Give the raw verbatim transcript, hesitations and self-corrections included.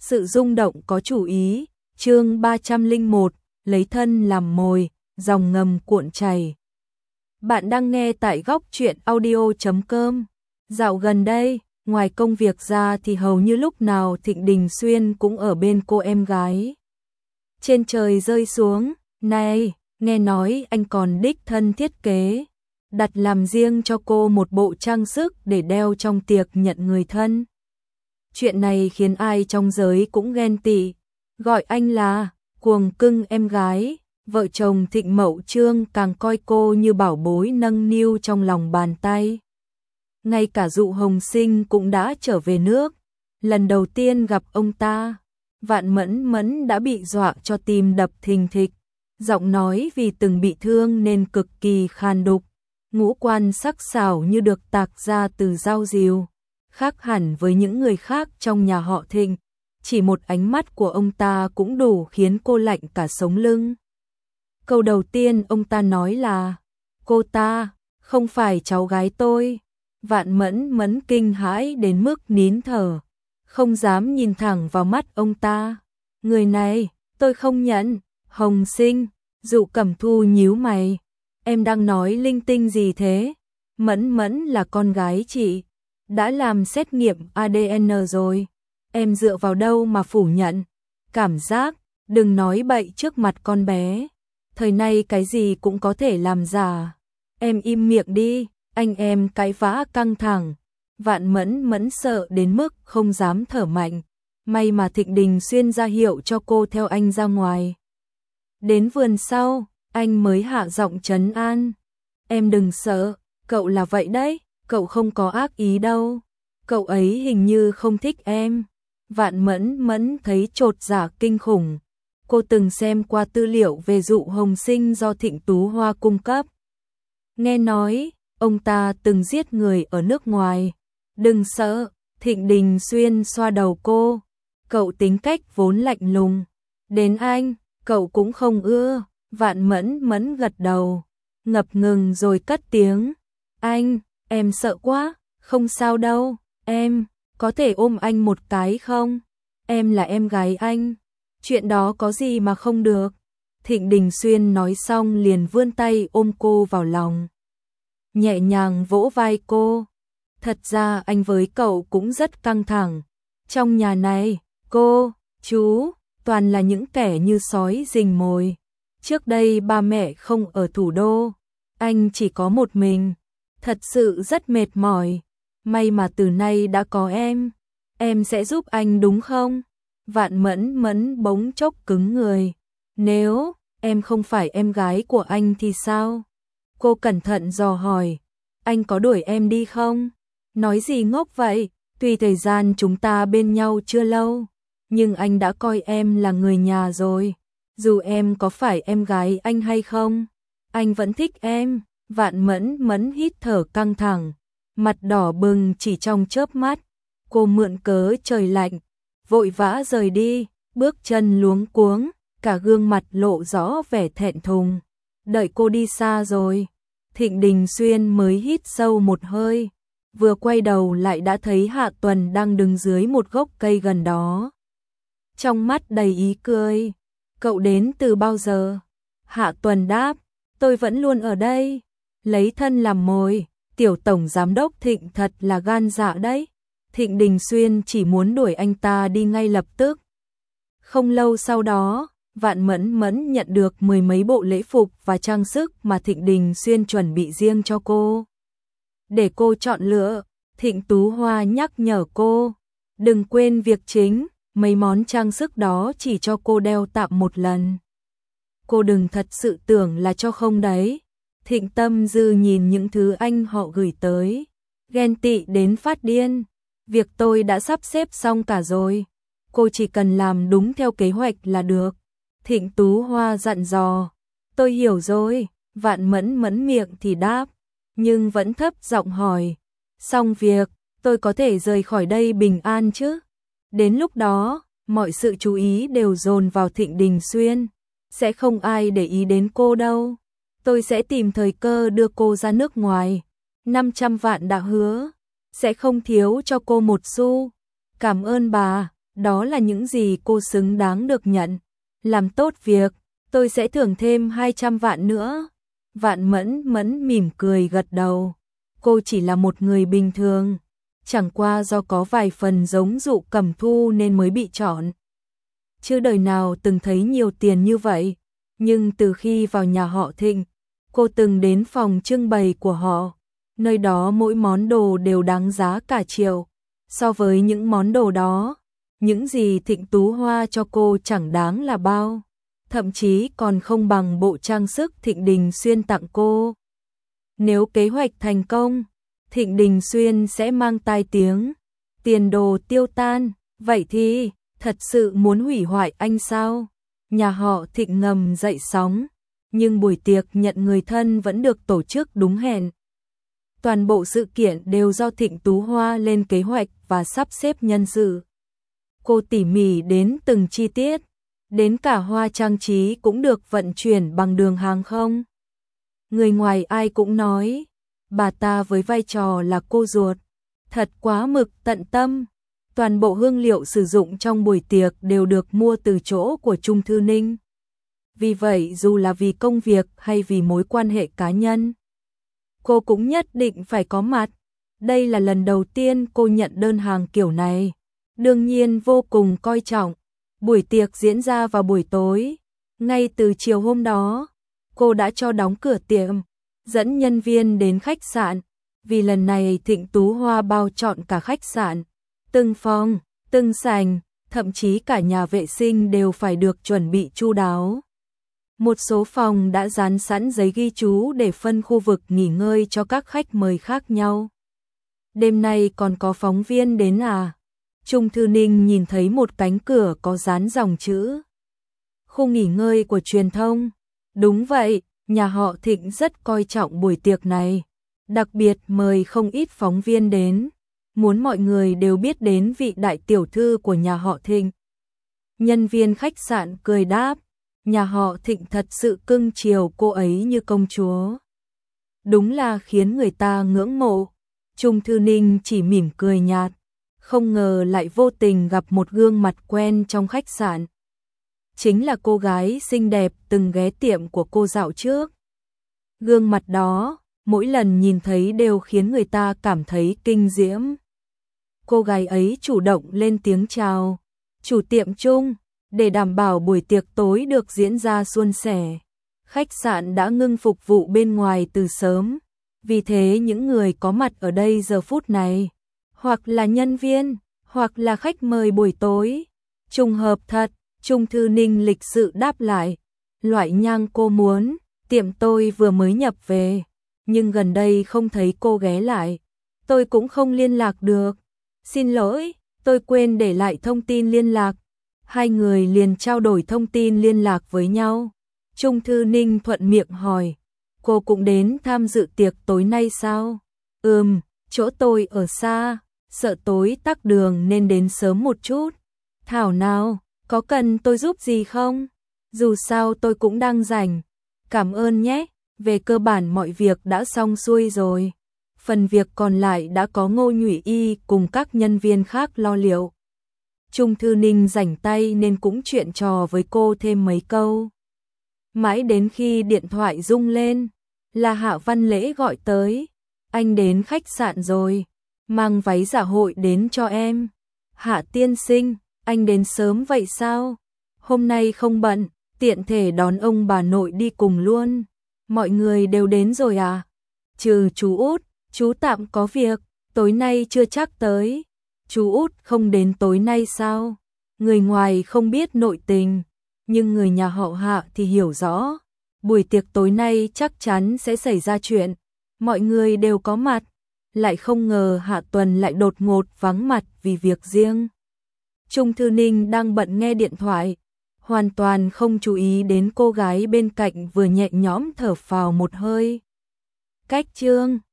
Sự rung động có chủ ý, chương ba trăm lẻ một, lấy thân làm mồi, dòng ngầm cuộn chảy. Bạn đang nghe tại góc truyện audio chấm com. Dạo gần đây, ngoài công việc ra thì hầu như lúc nào Thịnh Đình Xuyên cũng ở bên cô em gái. Trên trời rơi xuống, này, nghe nói anh còn đích thân thiết kế, đặt làm riêng cho cô một bộ trang sức để đeo trong tiệc nhận người thân. Chuyện này khiến ai trong giới cũng ghen tị, gọi anh là cuồng cưng em gái. Vợ chồng Thịnh Mậu Trương càng coi cô như bảo bối nâng niu trong lòng bàn tay. Ngay cả Dụ Hồng Sinh cũng đã trở về nước. Lần đầu tiên gặp ông ta, Vạn Mẫn Mẫn đã bị dọa cho tim đập thình thịch. Giọng nói vì từng bị thương nên cực kỳ khan đục. Ngũ quan sắc sảo như được tạc ra từ dao rìu, khác hẳn với những người khác trong nhà họ Thịnh. Chỉ một ánh mắt của ông ta cũng đủ khiến cô lạnh cả sống lưng. Câu đầu tiên ông ta nói là, cô ta, không phải cháu gái tôi. Vạn Mẫn Mẫn kinh hãi đến mức nín thở, không dám nhìn thẳng vào mắt ông ta. Người này, tôi không nhận. Hồng Sinh, Dụ Cẩm Thu nhíu mày. Em đang nói linh tinh gì thế? Mẫn Mẫn là con gái chị, đã làm xét nghiệm a đê en rồi. Em dựa vào đâu mà phủ nhận? Cảm giác, đừng nói bậy trước mặt con bé. Thời nay cái gì cũng có thể làm giả. Em im miệng đi, anh em cãi vã căng thẳng. Vạn Mẫn Mẫn sợ đến mức không dám thở mạnh. May mà Thịnh Đình Xuyên ra hiệu cho cô theo anh ra ngoài. Đến vườn sau, anh mới hạ giọng trấn an. Em đừng sợ, cậu là vậy đấy, cậu không có ác ý đâu. Cậu ấy hình như không thích em. Vạn Mẫn Mẫn thấy chột dạ kinh khủng. Cô từng xem qua tư liệu về Dụ Hồng Sinh do Thịnh Tú Hoa cung cấp. Nghe nói, ông ta từng giết người ở nước ngoài. Đừng sợ, Thịnh Đình Xuyên xoa đầu cô. Cậu tính cách vốn lạnh lùng. Đến anh, cậu cũng không ưa. Vạn Mẫn Mẫn gật đầu, ngập ngừng rồi cất tiếng. Anh, em sợ quá, không sao đâu, em, có thể ôm anh một cái không? Em là em gái anh, chuyện đó có gì mà không được. Thịnh Đình Xuyên nói xong liền vươn tay ôm cô vào lòng, nhẹ nhàng vỗ vai cô. Thật ra anh với cậu cũng rất căng thẳng. Trong nhà này, cô, chú, toàn là những kẻ như sói rình mồi. Trước đây ba mẹ không ở thủ đô, anh chỉ có một mình, thật sự rất mệt mỏi. May mà từ nay đã có em, em sẽ giúp anh đúng không? Vạn Mẫn Mẫn bỗng chốc cứng người. Nếu em không phải em gái của anh thì sao? Cô cẩn thận dò hỏi. Anh có đuổi em đi không? Nói gì ngốc vậy? Tuy thời gian chúng ta bên nhau chưa lâu, nhưng anh đã coi em là người nhà rồi. Dù em có phải em gái anh hay không, anh vẫn thích em. Vạn Mẫn Mẫn hít thở căng thẳng, mặt đỏ bừng chỉ trong chớp mắt. Cô mượn cớ trời lạnh, vội vã rời đi, bước chân luống cuống, cả gương mặt lộ rõ vẻ thẹn thùng. Đợi cô đi xa rồi, Thịnh Đình Xuyên mới hít sâu một hơi, vừa quay đầu lại đã thấy Hạ Tuần đang đứng dưới một gốc cây gần đó. Trong mắt đầy ý cười. Cậu đến từ bao giờ? Hạ Tuần đáp, tôi vẫn luôn ở đây. Lấy thân làm mồi, tiểu tổng giám đốc Thịnh thật là gan dạ đấy. Thịnh Đình Xuyên chỉ muốn đuổi anh ta đi ngay lập tức. Không lâu sau đó, Vạn Mẫn Mẫn nhận được mười mấy bộ lễ phục và trang sức mà Thịnh Đình Xuyên chuẩn bị riêng cho cô. Để cô chọn lựa, Thịnh Tú Hoa nhắc nhở cô, đừng quên việc chính. Mấy món trang sức đó chỉ cho cô đeo tạm một lần. Cô đừng thật sự tưởng là cho không đấy. Thịnh Tâm Dư nhìn những thứ anh họ gửi tới, ghen tị đến phát điên. Việc tôi đã sắp xếp xong cả rồi, cô chỉ cần làm đúng theo kế hoạch là được. Thịnh Tú Hoa dặn dò. Tôi hiểu rồi. Vạn Mẫn Mẫn miệng thì đáp, nhưng vẫn thấp giọng hỏi. Xong việc, tôi có thể rời khỏi đây bình an chứ? Đến lúc đó, mọi sự chú ý đều dồn vào Thịnh Đình Xuyên. Sẽ không ai để ý đến cô đâu. Tôi sẽ tìm thời cơ đưa cô ra nước ngoài. năm trăm vạn đã hứa, sẽ không thiếu cho cô một xu. Cảm ơn bà. Đó là những gì cô xứng đáng được nhận. Làm tốt việc, tôi sẽ thưởng thêm hai trăm vạn nữa. Vạn Mẫn Mẫn mỉm cười gật đầu. Cô chỉ là một người bình thường, chẳng qua do có vài phần giống Dụ Cẩm Thu nên mới bị chọn. Chưa đời nào từng thấy nhiều tiền như vậy, nhưng từ khi vào nhà họ Thịnh, cô từng đến phòng trưng bày của họ, nơi đó mỗi món đồ đều đáng giá cả triệu. So với những món đồ đó, những gì Thịnh Tú Hoa cho cô chẳng đáng là bao, thậm chí còn không bằng bộ trang sức Thịnh Đình Xuyên tặng cô. Nếu kế hoạch thành công, Thịnh Đình Xuyên sẽ mang tai tiếng, tiền đồ tiêu tan, vậy thì thật sự muốn hủy hoại anh sao? Nhà họ Thịnh ngầm dậy sóng, nhưng buổi tiệc nhận người thân vẫn được tổ chức đúng hẹn. Toàn bộ sự kiện đều do Thịnh Tú Hoa lên kế hoạch và sắp xếp nhân sự. Cô tỉ mỉ đến từng chi tiết, đến cả hoa trang trí cũng được vận chuyển bằng đường hàng không. Người ngoài ai cũng nói, bà ta với vai trò là cô ruột, thật quá mực tận tâm. Toàn bộ hương liệu sử dụng trong buổi tiệc đều được mua từ chỗ của Trung Thư Ninh. Vì vậy dù là vì công việc hay vì mối quan hệ cá nhân, cô cũng nhất định phải có mặt. Đây là lần đầu tiên cô nhận đơn hàng kiểu này, đương nhiên vô cùng coi trọng. Buổi tiệc diễn ra vào buổi tối, ngay từ chiều hôm đó, cô đã cho đóng cửa tiệm, dẫn nhân viên đến khách sạn, vì lần này Thịnh Tú Hoa bao trọn cả khách sạn, từng phòng, từng sảnh, thậm chí cả nhà vệ sinh đều phải được chuẩn bị chu đáo. Một số phòng đã dán sẵn giấy ghi chú để phân khu vực nghỉ ngơi cho các khách mời khác nhau. Đêm nay còn có phóng viên đến à? Trung Thư Ninh nhìn thấy một cánh cửa có dán dòng chữ khu nghỉ ngơi của truyền thông. Đúng vậy, nhà họ Thịnh rất coi trọng buổi tiệc này, đặc biệt mời không ít phóng viên đến, muốn mọi người đều biết đến vị đại tiểu thư của nhà họ Thịnh. Nhân viên khách sạn cười đáp, nhà họ Thịnh thật sự cưng chiều cô ấy như công chúa. Đúng là khiến người ta ngưỡng mộ. Trung Thư Ninh chỉ mỉm cười nhạt, không ngờ lại vô tình gặp một gương mặt quen trong khách sạn. Chính là cô gái xinh đẹp từng ghé tiệm của cô dạo trước. Gương mặt đó, mỗi lần nhìn thấy đều khiến người ta cảm thấy kinh diễm. Cô gái ấy chủ động lên tiếng chào, chủ tiệm Trung, để đảm bảo buổi tiệc tối được diễn ra suôn sẻ. Khách sạn đã ngưng phục vụ bên ngoài từ sớm, vì thế những người có mặt ở đây giờ phút này, hoặc là nhân viên, hoặc là khách mời buổi tối. Trùng hợp thật, Trung Thư Ninh lịch sự đáp lại, loại nhang cô muốn, tiệm tôi vừa mới nhập về, nhưng gần đây không thấy cô ghé lại, tôi cũng không liên lạc được. Xin lỗi, tôi quên để lại thông tin liên lạc. Hai người liền trao đổi thông tin liên lạc với nhau. Trung Thư Ninh thuận miệng hỏi, cô cũng đến tham dự tiệc tối nay sao? Ừm, chỗ tôi ở xa, sợ tối tắc đường nên đến sớm một chút. Thảo nào, có cần tôi giúp gì không? Dù sao tôi cũng đang rảnh. Cảm ơn nhé, về cơ bản mọi việc đã xong xuôi rồi. Phần việc còn lại đã có Ngô Nhụy Y cùng các nhân viên khác lo liệu. Trung Thư Ninh rảnh tay nên cũng chuyện trò với cô thêm mấy câu. Mãi đến khi điện thoại rung lên, là Hạ Văn Lễ gọi tới. Anh đến khách sạn rồi, mang váy dạ hội đến cho em. Hạ tiên sinh, anh đến sớm vậy sao? Hôm nay không bận, tiện thể đón ông bà nội đi cùng luôn. Mọi người đều đến rồi à? Trừ chú Út, chú tạm có việc, tối nay chưa chắc tới. Chú Út không đến tối nay sao? Người ngoài không biết nội tình, nhưng người nhà họ Hạ thì hiểu rõ. Buổi tiệc tối nay chắc chắn sẽ xảy ra chuyện, mọi người đều có mặt. Lại không ngờ Hạ Tuần lại đột ngột vắng mặt vì việc riêng. Trung Thư Ninh đang bận nghe điện thoại, hoàn toàn không chú ý đến cô gái bên cạnh vừa nhẹ nhõm thở phào một hơi. Cách chương